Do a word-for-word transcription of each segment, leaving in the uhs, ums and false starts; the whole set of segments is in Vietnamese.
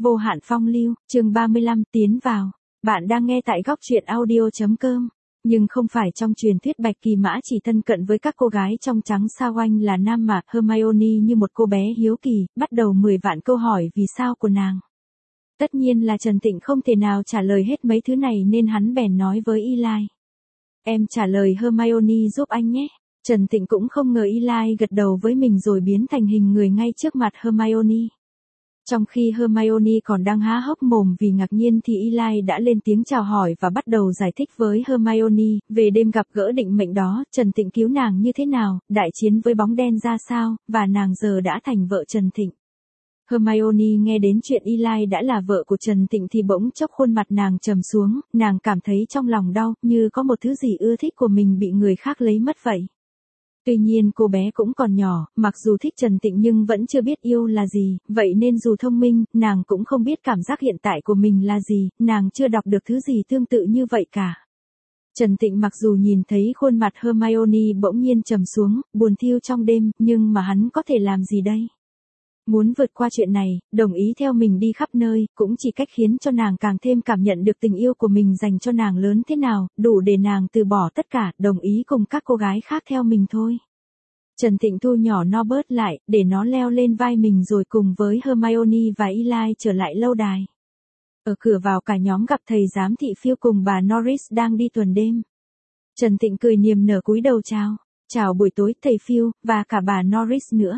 Vô hạn phong lưu, chương ba mươi lăm, tiến vào. Bạn đang nghe tại góc truyện audio.com. Nhưng không phải trong truyền thuyết Bạch Kỳ Mã chỉ thân cận với các cô gái trong trắng sao oanh là nam mà Hermione như một cô bé hiếu kỳ, bắt đầu mười vạn câu hỏi vì sao của nàng. Tất nhiên là Trần Tịnh không thể nào trả lời hết mấy thứ này nên hắn bèn nói với Eli. Em trả lời Hermione giúp anh nhé. Trần Tịnh cũng không ngờ Eli gật đầu với mình rồi biến thành hình người ngay trước mặt Hermione. Trong khi Hermione còn đang há hốc mồm vì ngạc nhiên thì Eli đã lên tiếng chào hỏi và bắt đầu giải thích với Hermione về đêm gặp gỡ định mệnh đó, Trần Tịnh cứu nàng như thế nào, đại chiến với bóng đen ra sao, và nàng giờ đã thành vợ Trần Tịnh. Hermione nghe đến chuyện Eli đã là vợ của Trần Tịnh thì bỗng chốc khuôn mặt nàng trầm xuống, nàng cảm thấy trong lòng đau, như có một thứ gì ưa thích của mình bị người khác lấy mất vậy. Tuy nhiên cô bé cũng còn nhỏ, mặc dù thích Trần Tịnh nhưng vẫn chưa biết yêu là gì, vậy nên dù thông minh, nàng cũng không biết cảm giác hiện tại của mình là gì, nàng chưa đọc được thứ gì tương tự như vậy cả. Trần Tịnh mặc dù nhìn thấy khuôn mặt Hermione bỗng nhiên trầm xuống, buồn thiu trong đêm, nhưng mà hắn có thể làm gì đây? Muốn vượt qua chuyện này, đồng ý theo mình đi khắp nơi, cũng chỉ cách khiến cho nàng càng thêm cảm nhận được tình yêu của mình dành cho nàng lớn thế nào, đủ để nàng từ bỏ tất cả, đồng ý cùng các cô gái khác theo mình thôi. Trần Tịnh thu nhỏ Norbert lại, để nó leo lên vai mình rồi cùng với Hermione và Eli trở lại lâu đài. Ở cửa vào cả nhóm gặp thầy giám thị Phil cùng bà Norris đang đi tuần đêm. Trần Tịnh cười niềm nở cúi đầu chào, chào buổi tối thầy Phil, và cả bà Norris nữa.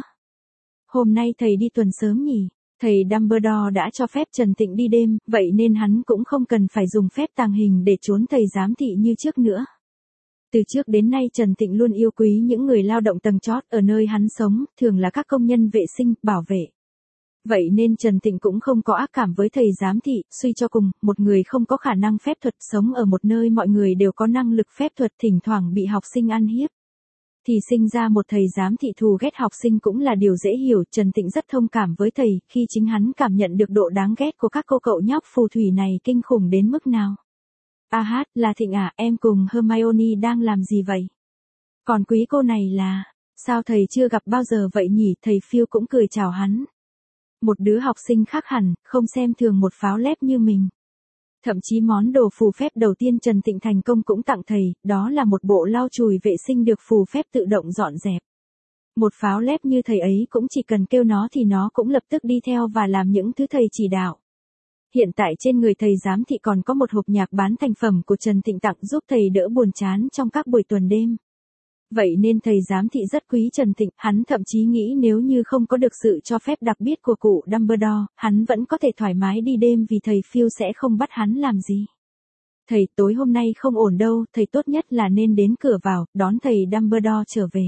Hôm nay thầy đi tuần sớm nhỉ? Thầy Dumbledore đã cho phép Trần Tịnh đi đêm, vậy nên hắn cũng không cần phải dùng phép tàng hình để trốn thầy giám thị như trước nữa. Từ trước đến nay Trần Tịnh luôn yêu quý những người lao động tầng chót ở nơi hắn sống, thường là các công nhân vệ sinh, bảo vệ. Vậy nên Trần Tịnh cũng không có ác cảm với thầy giám thị, suy cho cùng, một người không có khả năng phép thuật sống ở một nơi mọi người đều có năng lực phép thuật thỉnh thoảng bị học sinh ăn hiếp. Thì sinh ra một thầy giám thị thù ghét học sinh cũng là điều dễ hiểu. Trần Tịnh rất thông cảm với thầy, khi chính hắn cảm nhận được độ đáng ghét của các cô cậu nhóc phù thủy này kinh khủng đến mức nào. A hát, là Thịnh à, em cùng Hermione đang làm gì vậy? Còn quý cô này là, sao thầy chưa gặp bao giờ vậy nhỉ? Thầy Phil cũng cười chào hắn. Một đứa học sinh khác hẳn, không xem thường một pháo lép như mình. Thậm chí món đồ phù phép đầu tiên Trần Tịnh thành công cũng tặng thầy, đó là một bộ lau chùi vệ sinh được phù phép tự động dọn dẹp. Một pháo lép như thầy ấy cũng chỉ cần kêu nó thì nó cũng lập tức đi theo và làm những thứ thầy chỉ đạo. Hiện tại trên người thầy giám thị còn có một hộp nhạc bán thành phẩm của Trần Tịnh tặng giúp thầy đỡ buồn chán trong các buổi tuần đêm. Vậy nên thầy giám thị rất quý Trần Tịnh, hắn thậm chí nghĩ nếu như không có được sự cho phép đặc biệt của cụ Dumbledore, hắn vẫn có thể thoải mái đi đêm vì thầy Phil sẽ không bắt hắn làm gì. Thầy, tối hôm nay không ổn đâu, thầy tốt nhất là nên đến cửa vào, đón thầy Dumbledore trở về.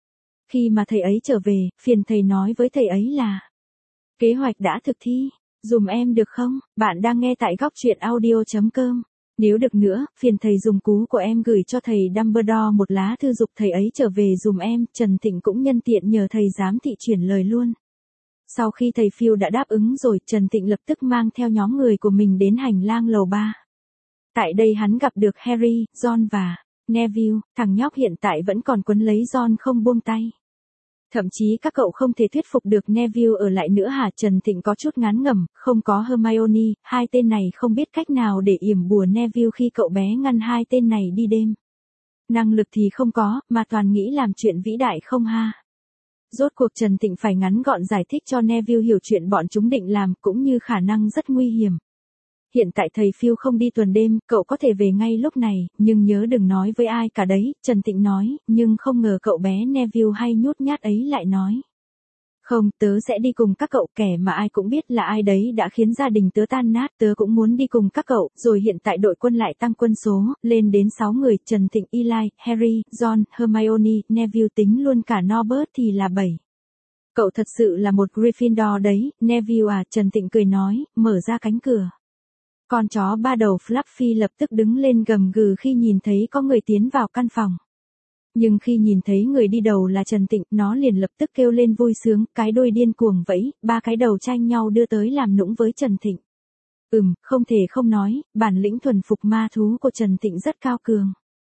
Khi mà thầy ấy trở về, phiền thầy nói với thầy ấy là kế hoạch đã thực thi, dùm em được không? Bạn đang nghe tại góc truyện audio.com. Nếu được nữa, phiền thầy dùng cú của em gửi cho thầy Dumbledore một lá thư giục thầy ấy trở về dùm em. Trần Tịnh cũng nhân tiện nhờ thầy giám thị chuyển lời luôn. Sau khi thầy Phil đã đáp ứng rồi, Trần Tịnh lập tức mang theo nhóm người của mình đến hành lang lầu ba. Tại đây hắn gặp được Harry, Ron và Neville, thằng nhóc hiện tại vẫn còn quấn lấy Ron không buông tay. Thậm chí các cậu không thể thuyết phục được Neville ở lại nữa hả? Trần Tịnh có chút ngán ngẩm, không có Hermione, hai tên này không biết cách nào để yểm bùa Neville khi cậu bé ngăn hai tên này đi đêm. Năng lực thì không có, mà toàn nghĩ làm chuyện vĩ đại không ha. Rốt cuộc Trần Tịnh phải ngắn gọn giải thích cho Neville hiểu chuyện bọn chúng định làm cũng như khả năng rất nguy hiểm. Hiện tại thầy Phil không đi tuần đêm, cậu có thể về ngay lúc này, nhưng nhớ đừng nói với ai cả đấy, Trần Tịnh nói, nhưng không ngờ cậu bé Neville hay nhút nhát ấy lại nói. Không, tớ sẽ đi cùng các cậu, kẻ mà ai cũng biết là ai đấy đã khiến gia đình tớ tan nát, tớ cũng muốn đi cùng các cậu, rồi hiện tại đội quân lại tăng quân số, lên đến sáu người, Trần Tịnh, Eli, Harry, Ron, Hermione, Neville tính luôn cả Norbert thì là bảy. Cậu thật sự là một Gryffindor đấy, Neville à, Trần Tịnh cười nói, mở ra cánh cửa. Con chó ba đầu Fluffy lập tức đứng lên gầm gừ khi nhìn thấy có người tiến vào căn phòng. Nhưng khi nhìn thấy người đi đầu là Trần Tịnh, nó liền lập tức kêu lên vui sướng, cái đuôi điên cuồng vẫy, ba cái đầu tranh nhau đưa tới làm nũng với Trần Tịnh. Ừm, không thể không nói, bản lĩnh thuần phục ma thú của Trần Tịnh rất cao cường.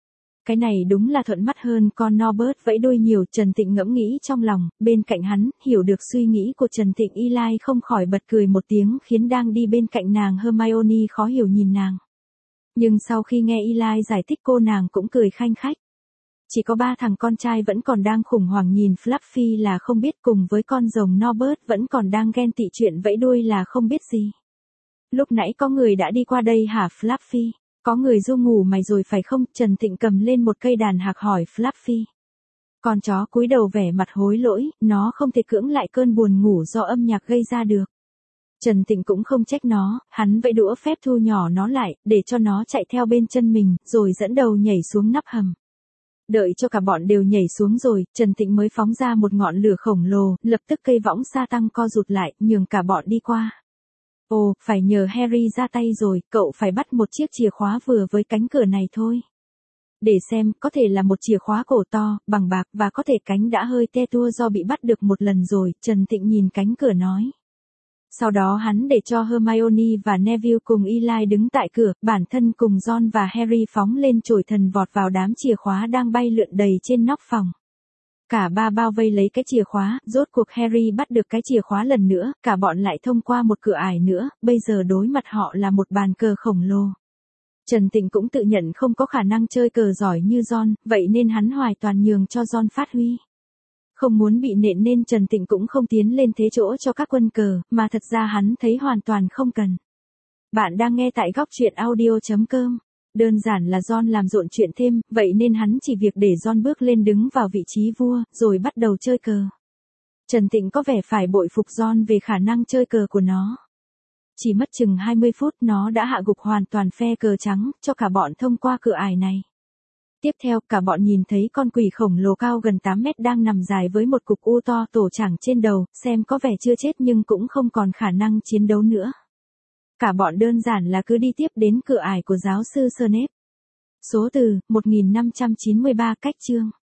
Cái này đúng là thuận mắt hơn con Norbert vẫy đuôi nhiều, Trần Tịnh ngẫm nghĩ trong lòng, bên cạnh hắn, hiểu được suy nghĩ của Trần Tịnh, Eli không khỏi bật cười một tiếng khiến đang đi bên cạnh nàng Hermione khó hiểu nhìn nàng. Nhưng sau khi nghe Eli giải thích cô nàng cũng cười khanh khách. Chỉ có ba thằng con trai vẫn còn đang khủng hoảng nhìn Fluffy là không biết, cùng với con rồng Norbert vẫn còn đang ghen tị chuyện vẫy đuôi là không biết gì. Lúc nãy có người đã đi qua đây hả Fluffy? Có người ru ngủ mày rồi phải không? Trần Tịnh cầm lên một cây đàn hạc hỏi Fluffy. Con chó cúi đầu vẻ mặt hối lỗi, nó không thể cưỡng lại cơn buồn ngủ do âm nhạc gây ra được. Trần Tịnh cũng không trách nó, hắn vẫy đũa phép thu nhỏ nó lại, để cho nó chạy theo bên chân mình, rồi dẫn đầu nhảy xuống nắp hầm. Đợi cho cả bọn đều nhảy xuống rồi, Trần Tịnh mới phóng ra một ngọn lửa khổng lồ, lập tức cây võng sa tăng co rụt lại, nhường cả bọn đi qua. Ồ, phải nhờ Harry ra tay rồi, cậu phải bắt một chiếc chìa khóa vừa với cánh cửa này thôi. Để xem, có thể là một chìa khóa cổ to, bằng bạc, và có thể cánh đã hơi te tua do bị bắt được một lần rồi, Trần Tịnh nhìn cánh cửa nói. Sau đó hắn để cho Hermione và Neville cùng Eli đứng tại cửa, bản thân cùng Ron và Harry phóng lên chổi thần vọt vào đám chìa khóa đang bay lượn đầy trên nóc phòng. Cả ba bao vây lấy cái chìa khóa, rốt cuộc Harry bắt được cái chìa khóa lần nữa, cả bọn lại thông qua một cửa ải nữa, bây giờ đối mặt họ là một bàn cờ khổng lồ. Trần Tịnh cũng tự nhận không có khả năng chơi cờ giỏi như Ron, vậy nên hắn hoàn toàn nhường cho Ron phát huy. Không muốn bị nện nên Trần Tịnh cũng không tiến lên thế chỗ cho các quân cờ, mà thật ra hắn thấy hoàn toàn không cần. Bạn đang nghe tại góc truyện audio chấm com. Đơn giản là Ron làm rộn chuyện thêm, vậy nên hắn chỉ việc để Ron bước lên đứng vào vị trí vua, rồi bắt đầu chơi cờ. Trần Tịnh có vẻ phải bội phục Ron về khả năng chơi cờ của nó. Chỉ mất chừng hai mươi phút nó đã hạ gục hoàn toàn phe cờ trắng, cho cả bọn thông qua cửa ải này. Tiếp theo, cả bọn nhìn thấy con quỷ khổng lồ cao gần tám mét đang nằm dài với một cục u to tổ chảng trên đầu, xem có vẻ chưa chết nhưng cũng không còn khả năng chiến đấu nữa. Cả bọn đơn giản là cứ đi tiếp đến cửa ải của giáo sư Snape. Số từ, một nghìn năm trăm chín mươi ba cách chương.